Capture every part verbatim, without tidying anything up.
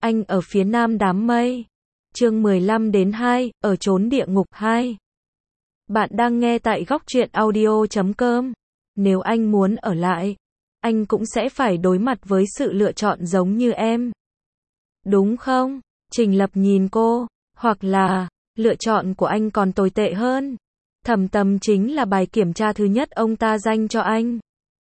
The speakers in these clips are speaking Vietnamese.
Anh ở phía nam đám mây. Chương mười lăm đến hai, ở chốn địa ngục hai. Bạn đang nghe tại góc truyện audio chấm com. Nếu anh muốn ở lại, anh cũng sẽ phải đối mặt với sự lựa chọn giống như em. Đúng không? Trình Lập nhìn cô, hoặc là, lựa chọn của anh còn tồi tệ hơn. Thẩm Tâm chính là bài kiểm tra thứ nhất ông ta dành cho anh.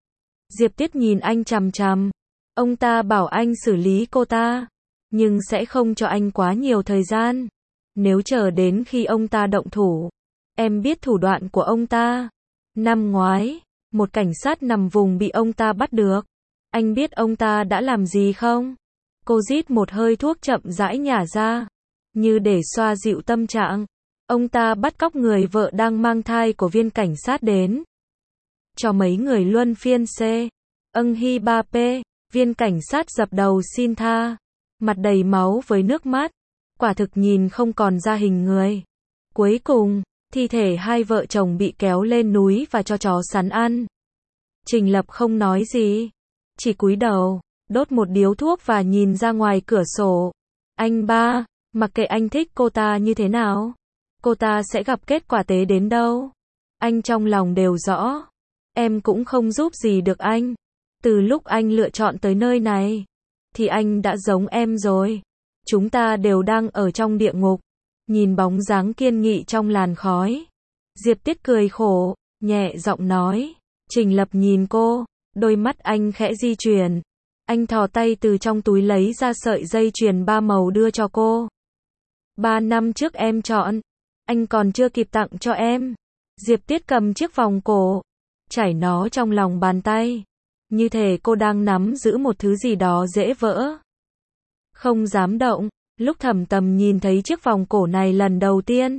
Diệp Tiết nhìn anh chằm chằm. Ông ta bảo anh xử lý cô ta, nhưng sẽ không cho anh quá nhiều thời gian. Nếu chờ đến khi ông ta động thủ, em biết thủ đoạn của ông ta. Năm ngoái, một cảnh sát nằm vùng bị ông ta bắt được. Anh biết ông ta đã làm gì không? Cô rít một hơi thuốc chậm rãi nhả ra, như để xoa dịu tâm trạng. Ông ta bắt cóc người vợ đang mang thai của viên cảnh sát đến. Cho mấy người luân phiên C. Âng Hy ba P. Viên cảnh sát dập đầu xin tha. Mặt đầy máu với nước mắt. Quả thực nhìn không còn ra hình người. Cuối cùng, thi thể hai vợ chồng bị kéo lên núi và cho chó sắn ăn. Trình Lập không nói gì, chỉ cúi đầu, đốt một điếu thuốc và nhìn ra ngoài cửa sổ. Anh ba, mặc kệ anh thích cô ta như thế nào, cô ta sẽ gặp kết quả tế đến đâu. Anh trong lòng đều rõ. Em cũng không giúp gì được anh. Từ lúc anh lựa chọn tới nơi này, thì anh đã giống em rồi. Chúng ta đều đang ở trong địa ngục. Nhìn bóng dáng kiên nghị trong làn khói, Diệp Tiết cười khổ, nhẹ giọng nói. Trình Lập nhìn cô, đôi mắt anh khẽ di chuyển. Anh thò tay từ trong túi lấy ra sợi dây chuyền ba màu đưa cho cô. Ba năm trước em chọn, anh còn chưa kịp tặng cho em. Diệp Tiết cầm chiếc vòng cổ, trải nó trong lòng bàn tay, như thể cô đang nắm giữ một thứ gì đó dễ vỡ. Không dám động. Lúc Thẩm Tâm nhìn thấy chiếc vòng cổ này lần đầu tiên,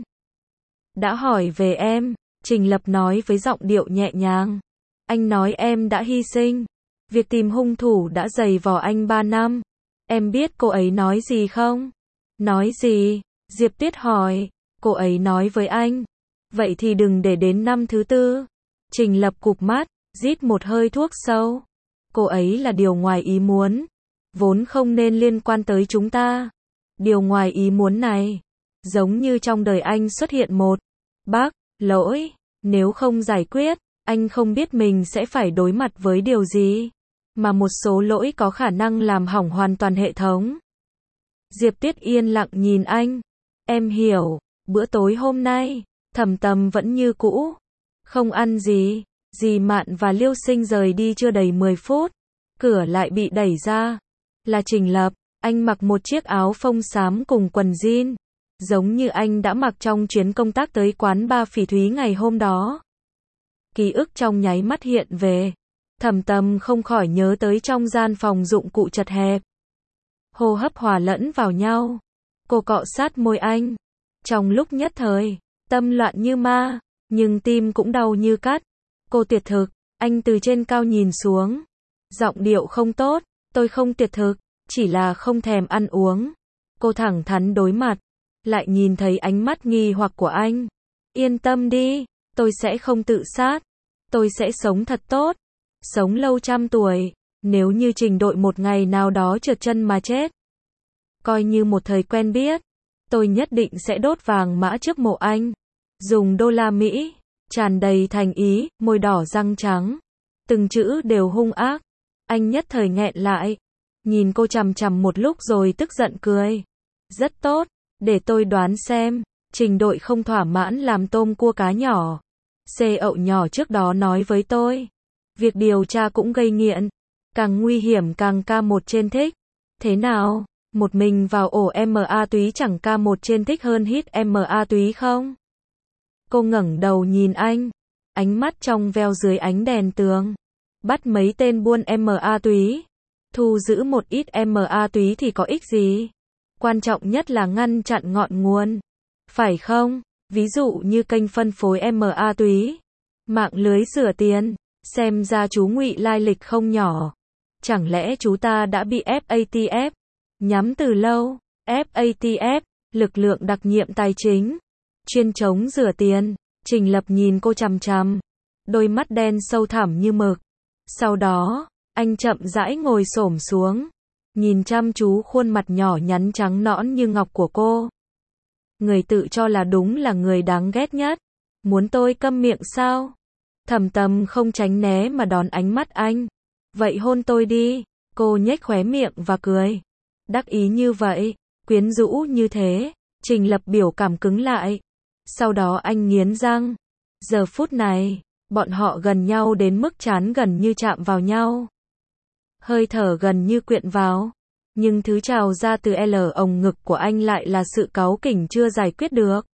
đã hỏi về em. Trình Lập nói với giọng điệu nhẹ nhàng. Anh nói em đã hy sinh. Việc tìm hung thủ đã dày vò anh ba năm. Em biết cô ấy nói gì không? Nói gì? Diệp Tiết hỏi. Cô ấy nói với anh, vậy thì đừng để đến năm thứ tư. Trình Lập cụp mắt, rít một hơi thuốc sâu. Cô ấy là điều ngoài ý muốn, vốn không nên liên quan tới chúng ta. Điều ngoài ý muốn này, giống như trong đời anh xuất hiện một bác lỗi, nếu không giải quyết, anh không biết mình sẽ phải đối mặt với điều gì, mà một số lỗi có khả năng làm hỏng hoàn toàn hệ thống. Diệp Tiết yên lặng nhìn anh. Em hiểu. Bữa tối hôm nay, Thẩm Tâm vẫn như cũ, không ăn gì. Dì Mạn và Liêu Sinh rời đi chưa đầy mười phút, cửa lại bị đẩy ra. Là Trình Lập. Anh mặc một chiếc áo phông xám cùng quần jean, giống như anh đã mặc trong chuyến công tác tới quán bar Phỉ Thúy ngày hôm đó. Ký ức trong nháy mắt hiện về. Thẩm Tâm không khỏi nhớ tới trong gian phòng dụng cụ chật hẹp. Hô hấp hòa lẫn vào nhau. Cô cọ sát môi anh. Trong lúc nhất thời, tâm loạn như ma, nhưng tim cũng đau như cắt. Cô tuyệt thực. Anh từ trên cao nhìn xuống. Giọng điệu không tốt. Tôi không tuyệt thực, chỉ là không thèm ăn uống. Cô thẳng thắn đối mặt, lại nhìn thấy ánh mắt nghi hoặc của anh. Yên tâm đi, tôi sẽ không tự sát. Tôi sẽ sống thật tốt, sống lâu trăm tuổi. Nếu như Trình Đội một ngày nào đó trượt chân mà chết, coi như một thời quen biết, tôi nhất định sẽ đốt vàng mã trước mộ anh. Dùng đô la Mỹ, tràn đầy thành ý, môi đỏ răng trắng, từng chữ đều hung ác. Anh nhất thời nghẹn lại, nhìn cô chằm chằm một lúc rồi tức giận cười. Rất tốt, để tôi đoán xem. Trình Đội không thỏa mãn làm tôm cua cá nhỏ. Xê ậu nhỏ trước đó nói với tôi, việc điều tra cũng gây nghiện, càng nguy hiểm càng ca một trên thích. Thế nào, một mình vào ổ em a túy chẳng ca một trên thích hơn hít em a túy không? Cô ngẩng đầu nhìn anh, ánh mắt trong veo dưới ánh đèn tường. Bắt mấy tên buôn em a túy, thu giữ một ít em a túy thì có ích gì? Quan trọng nhất là ngăn chặn ngọn nguồn, phải không? Ví dụ như kênh phân phối em a túy, mạng lưới rửa tiền. Xem ra chú Ngụy lai lịch không nhỏ. Chẳng lẽ chú ta đã bị ép a tê ép nhắm từ lâu? ép a tê ép, lực lượng đặc nhiệm tài chính, chuyên chống rửa tiền. Trình Lập nhìn cô chằm chằm, đôi mắt đen sâu thẳm như mực. Sau đó, anh chậm rãi ngồi xổm xuống, nhìn chăm chú khuôn mặt nhỏ nhắn trắng nõn như ngọc của cô. Người tự cho là đúng là người đáng ghét nhất. Muốn tôi câm miệng sao? Thẩm Tâm không tránh né mà đón ánh mắt anh. Vậy hôn tôi đi. Cô nhếch khóe miệng và cười. Đắc ý như vậy, quyến rũ như thế, Trình Lập biểu cảm cứng lại. Sau đó anh nghiến răng. Giờ phút này, bọn họ gần nhau đến mức trán gần như chạm vào nhau. Hơi thở gần như quyện vào. Nhưng thứ trào ra từ L ồng ngực của anh lại là sự cáu kỉnh chưa giải quyết được.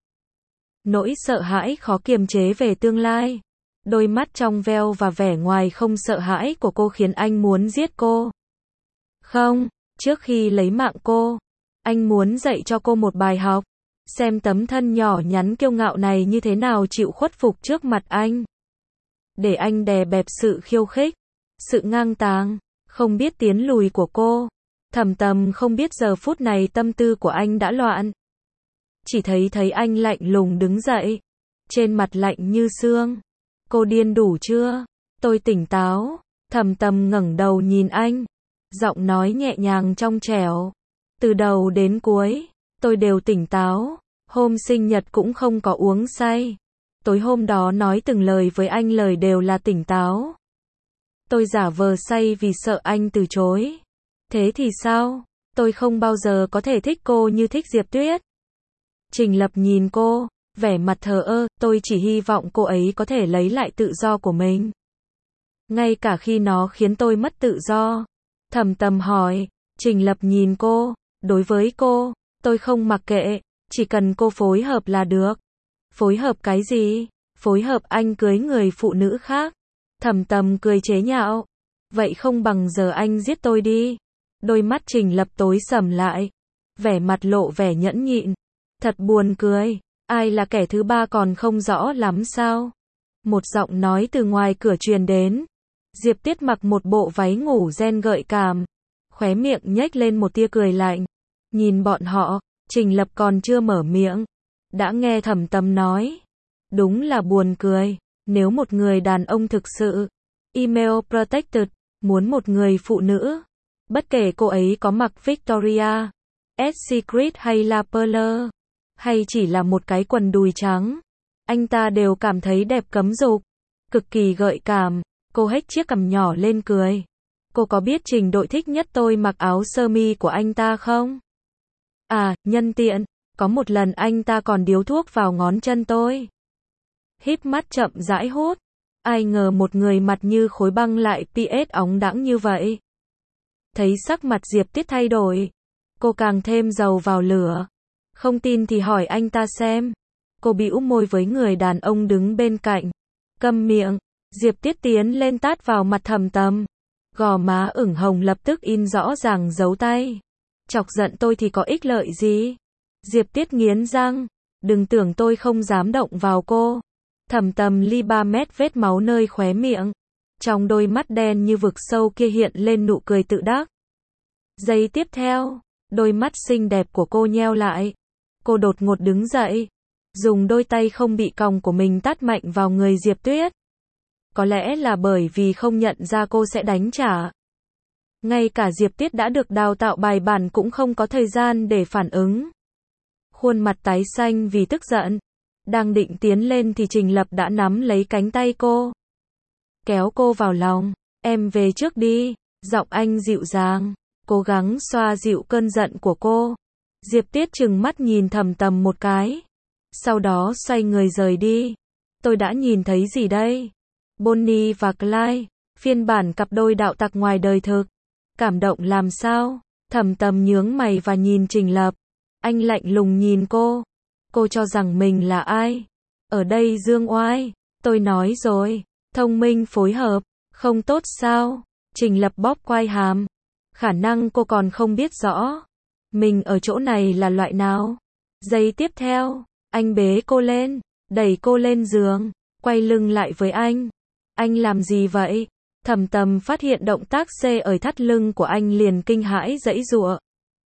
Nỗi sợ hãi khó kiềm chế về tương lai. Đôi mắt trong veo và vẻ ngoài không sợ hãi của cô khiến anh muốn giết cô. Không, trước khi lấy mạng cô, anh muốn dạy cho cô một bài học. Xem tấm thân nhỏ nhắn kiêu ngạo này như thế nào chịu khuất phục trước mặt anh. Để anh đè bẹp sự khiêu khích, sự ngang tàng, không biết tiến lùi của cô. Thẩm Tâm không biết giờ phút này tâm tư của anh đã loạn. Chỉ thấy thấy anh lạnh lùng đứng dậy. Trên mặt lạnh như xương. Cô điên đủ chưa? Tôi tỉnh táo. Thẩm Tâm ngẩng đầu nhìn anh. Giọng nói nhẹ nhàng trong trẻo. Từ đầu đến cuối, tôi đều tỉnh táo. Hôm sinh nhật cũng không có uống say. Tối hôm đó nói từng lời với anh lời đều là tỉnh táo. Tôi giả vờ say vì sợ anh từ chối. Thế thì sao? Tôi không bao giờ có thể thích cô như thích Diệp Tuyết. Trình Lập nhìn cô, vẻ mặt thờ ơ, tôi chỉ hy vọng cô ấy có thể lấy lại tự do của mình. Ngay cả khi nó khiến tôi mất tự do. Thẩm Tâm hỏi, Trình Lập nhìn cô, đối với cô, tôi không mặc kệ, chỉ cần cô phối hợp là được. Phối hợp cái gì? Phối hợp anh cưới người phụ nữ khác. Thẩm Tâm cười chế nhạo. Vậy không bằng giờ anh giết tôi đi. Đôi mắt Trình Lập tối sầm lại. Vẻ mặt lộ vẻ nhẫn nhịn. Thật buồn cười. Ai là kẻ thứ ba còn không rõ lắm sao? Một giọng nói từ ngoài cửa truyền đến. Diệp Tuyết mặc một bộ váy ngủ ren gợi cảm. Khóe miệng nhếch lên một tia cười lạnh. Nhìn bọn họ, Trình Lập còn chưa mở miệng. Đã nghe Thẩm Tâm nói. Đúng là buồn cười. Nếu một người đàn ông thực sự, email protected, muốn một người phụ nữ, bất kể cô ấy có mặc Victoria, Secret hay La Perle, hay chỉ là một cái quần đùi trắng, anh ta đều cảm thấy đẹp cấm dục, cực kỳ gợi cảm. Cô hếch chiếc cằm nhỏ lên cười. Cô có biết Trình Đội thích nhất tôi mặc áo sơ mi của anh ta không? À, nhân tiện, có một lần anh ta còn điếu thuốc vào ngón chân tôi. Híp mắt chậm rãi hút. Ai ngờ một người mặt như khối băng lại pê ét óng đãng như vậy. Thấy sắc mặt Diệp Tuyết thay đổi. Cô càng thêm dầu vào lửa. Không tin thì hỏi anh ta xem. Cô bĩu môi với người đàn ông đứng bên cạnh. Câm miệng. Diệp Tuyết tiến lên tát vào mặt Thẩm Tâm. Gò má ửng hồng lập tức in rõ ràng dấu tay. Chọc giận tôi thì có ích lợi gì? Diệp Tuyết nghiến răng. Đừng tưởng tôi không dám động vào cô. Thẩm Tâm ly ba mét vết máu nơi khóe miệng. Trong đôi mắt đen như vực sâu kia hiện lên nụ cười tự đắc. Giây tiếp theo, đôi mắt xinh đẹp của cô nheo lại. Cô đột ngột đứng dậy. Dùng đôi tay không bị còng của mình tát mạnh vào người Diệp Tuyết. Có lẽ là bởi vì không nhận ra cô sẽ đánh trả. Ngay cả Diệp Tuyết đã được đào tạo bài bản cũng không có thời gian để phản ứng. Khuôn mặt tái xanh vì tức giận. Đang định tiến lên thì Trình Lập đã nắm lấy cánh tay cô. Kéo cô vào lòng. Em về trước đi. Giọng anh dịu dàng. Cố gắng xoa dịu cơn giận của cô. Diệp Tuyết trừng mắt nhìn Thẩm Tâm một cái. Sau đó xoay người rời đi. Tôi đã nhìn thấy gì đây? Bonnie và Clyde. Phiên bản cặp đôi đạo tặc ngoài đời thực. Cảm động làm sao? Thẩm Tâm nhướng mày và nhìn Trình Lập. Anh lạnh lùng nhìn cô. Cô cho rằng mình là ai? Ở đây dương oai. Tôi nói rồi. Thông minh phối hợp. Không tốt sao? Trình Lập bóp quai hàm. Khả năng cô còn không biết rõ. Mình ở chỗ này là loại nào? Giây tiếp theo. Anh bế cô lên. Đẩy cô lên giường. Quay lưng lại với anh. Anh làm gì vậy? Thẩm Tâm phát hiện động tác xê ở thắt lưng của anh liền kinh hãi giãy giụa.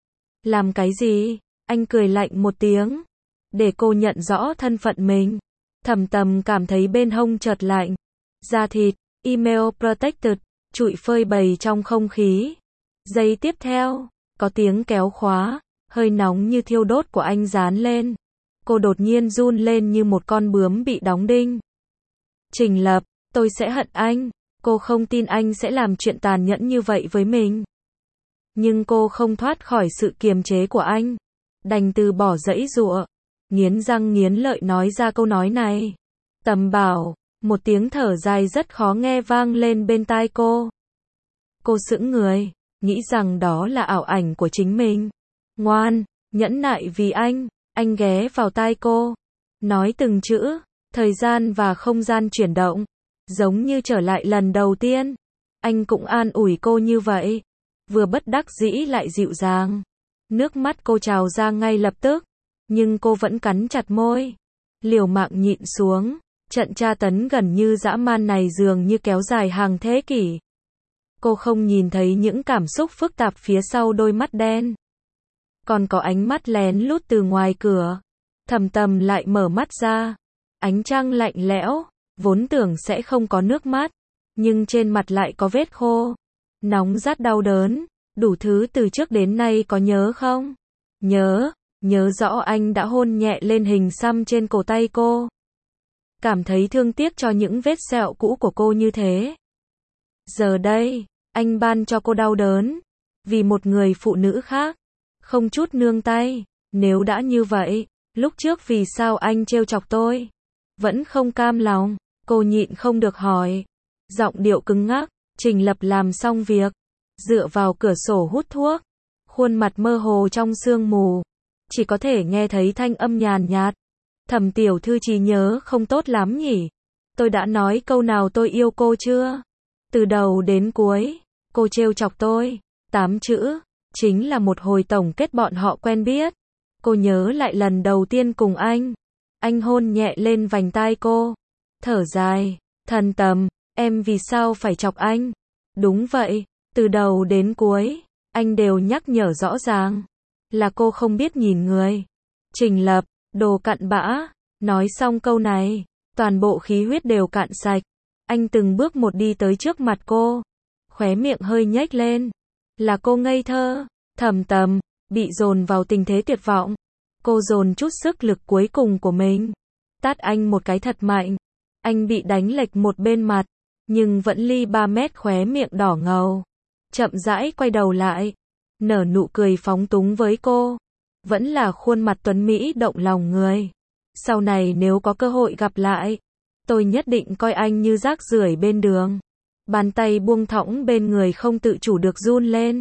Làm cái gì? Anh cười lạnh một tiếng. Để cô nhận rõ thân phận mình. Thẩm Tâm cảm thấy bên hông chợt lạnh. Da thịt, email protected, trụi phơi bày trong không khí. Giây tiếp theo, có tiếng kéo khóa, hơi nóng như thiêu đốt của anh dán lên. Cô đột nhiên run lên như một con bướm bị đóng đinh. Trình Lập, tôi sẽ hận anh. Cô không tin anh sẽ làm chuyện tàn nhẫn như vậy với mình. Nhưng cô không thoát khỏi sự kiềm chế của anh. Đành từ bỏ giãy giụa, nghiến răng nghiến lợi nói ra câu nói này. Tầm Bảo, một tiếng thở dài rất khó nghe vang lên bên tai cô. Cô sững người, nghĩ rằng đó là ảo ảnh của chính mình. Ngoan, nhẫn nại vì anh. Anh ghé vào tai cô, nói từng chữ, thời gian và không gian chuyển động, giống như trở lại lần đầu tiên. Anh cũng an ủi cô như vậy, vừa bất đắc dĩ lại dịu dàng. Nước mắt cô trào ra ngay lập tức, nhưng cô vẫn cắn chặt môi, liều mạng nhịn xuống. Trận tra tấn gần như dã man này dường như kéo dài hàng thế kỷ. Cô không nhìn thấy những cảm xúc phức tạp phía sau đôi mắt đen. Còn có ánh mắt lén lút từ ngoài cửa. Thầm Tầm lại mở mắt ra. Ánh trăng lạnh lẽo, vốn tưởng sẽ không có nước mắt, nhưng trên mặt lại có vết khô. Nóng rát đau đớn, đủ thứ từ trước đến nay có nhớ không? Nhớ, nhớ rõ anh đã hôn nhẹ lên hình xăm trên cổ tay cô. Cảm thấy thương tiếc cho những vết sẹo cũ của cô như thế. Giờ đây, anh ban cho cô đau đớn, vì một người phụ nữ khác. Không chút nương tay, nếu đã như vậy, lúc trước vì sao anh trêu chọc tôi? Vẫn không cam lòng, cô nhịn không được hỏi. Giọng điệu cứng ngắc, Trình Lập làm xong việc, dựa vào cửa sổ hút thuốc, khuôn mặt mơ hồ trong sương mù, chỉ có thể nghe thấy thanh âm nhàn nhạt. Thẩm tiểu thư trí nhớ không tốt lắm nhỉ? Tôi đã nói câu nào tôi yêu cô chưa? Từ đầu đến cuối, cô trêu chọc tôi, tám chữ. Chính là một hồi tổng kết bọn họ quen biết. Cô nhớ lại lần đầu tiên cùng anh. Anh hôn nhẹ lên vành tai cô. Thở dài, Thần Tầm, em vì sao phải chọc anh? Đúng vậy, từ đầu đến cuối, anh đều nhắc nhở rõ ràng. Là cô không biết nhìn người. Trình Lập, đồ cặn bã. Nói xong câu này, toàn bộ khí huyết đều cạn sạch. Anh từng bước một đi tới trước mặt cô. Khóe miệng hơi nhếch lên. Là cô ngây thơ. Thầm Tầm, bị dồn vào tình thế tuyệt vọng. Cô dồn chút sức lực cuối cùng của mình. Tát anh một cái thật mạnh. Anh bị đánh lệch một bên mặt, nhưng vẫn ly ba mét, khóe miệng đỏ ngầu. Chậm rãi quay đầu lại, nở nụ cười phóng túng với cô. Vẫn là khuôn mặt tuấn Mỹ động lòng người. Sau này nếu có cơ hội gặp lại, tôi nhất định coi anh như rác rưởi bên đường. Bàn tay buông thõng bên người không tự chủ được run lên.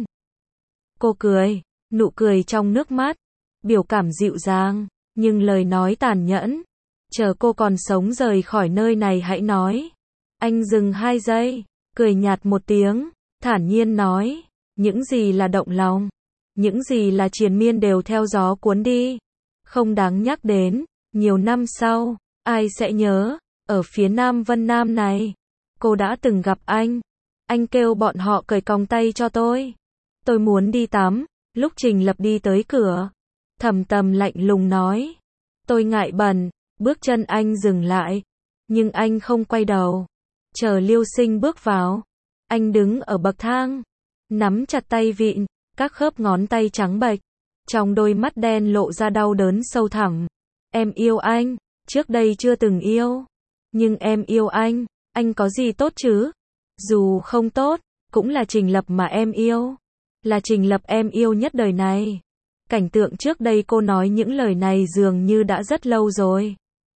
Cô cười, nụ cười trong nước mắt, biểu cảm dịu dàng, nhưng lời nói tàn nhẫn. Chờ cô còn sống rời khỏi nơi này hãy nói. Anh dừng hai giây, cười nhạt một tiếng, thản nhiên nói, những gì là động lòng, những gì là triền miên đều theo gió cuốn đi, không đáng nhắc đến. Nhiều năm sau, ai sẽ nhớ, ở phía Nam Vân Nam này, cô đã từng gặp anh. Anh kêu bọn họ cởi còng tay cho tôi. Tôi muốn đi tắm. Lúc Trình Lập đi tới cửa, Thầm Tầm lạnh lùng nói, tôi ngại bẩn. Bước chân anh dừng lại, nhưng anh không quay đầu. Chờ Liêu Sinh bước vào, anh đứng ở bậc thang, nắm chặt tay vịn, các khớp ngón tay trắng bệch, trong đôi mắt đen lộ ra đau đớn sâu thẳm. Em yêu anh, trước đây chưa từng yêu, nhưng em yêu anh. Anh có gì tốt chứ? Dù không tốt, cũng là Trình Lập mà em yêu, là Trình Lập em yêu nhất đời này. Cảnh tượng trước đây cô nói những lời này dường như đã rất lâu rồi.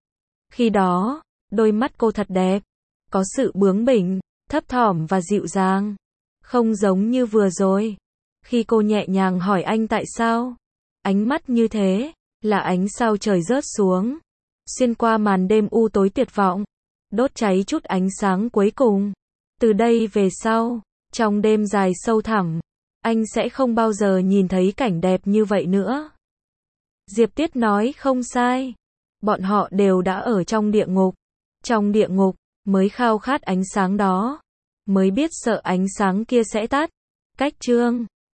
Khi đó, đôi mắt cô thật đẹp, có sự bướng bỉnh, thấp thỏm và dịu dàng, không giống như vừa rồi. Khi cô nhẹ nhàng hỏi anh tại sao, ánh mắt như thế, là ánh sao trời rớt xuống, xuyên qua màn đêm u tối tuyệt vọng, đốt cháy chút ánh sáng cuối cùng. Từ đây về sau, trong đêm dài sâu thẳm, anh sẽ không bao giờ nhìn thấy cảnh đẹp như vậy nữa. Diệp Tiết nói không sai. Bọn họ đều đã ở trong địa ngục. Trong địa ngục, mới khao khát ánh sáng đó. Mới biết sợ ánh sáng kia sẽ tắt. Cách chương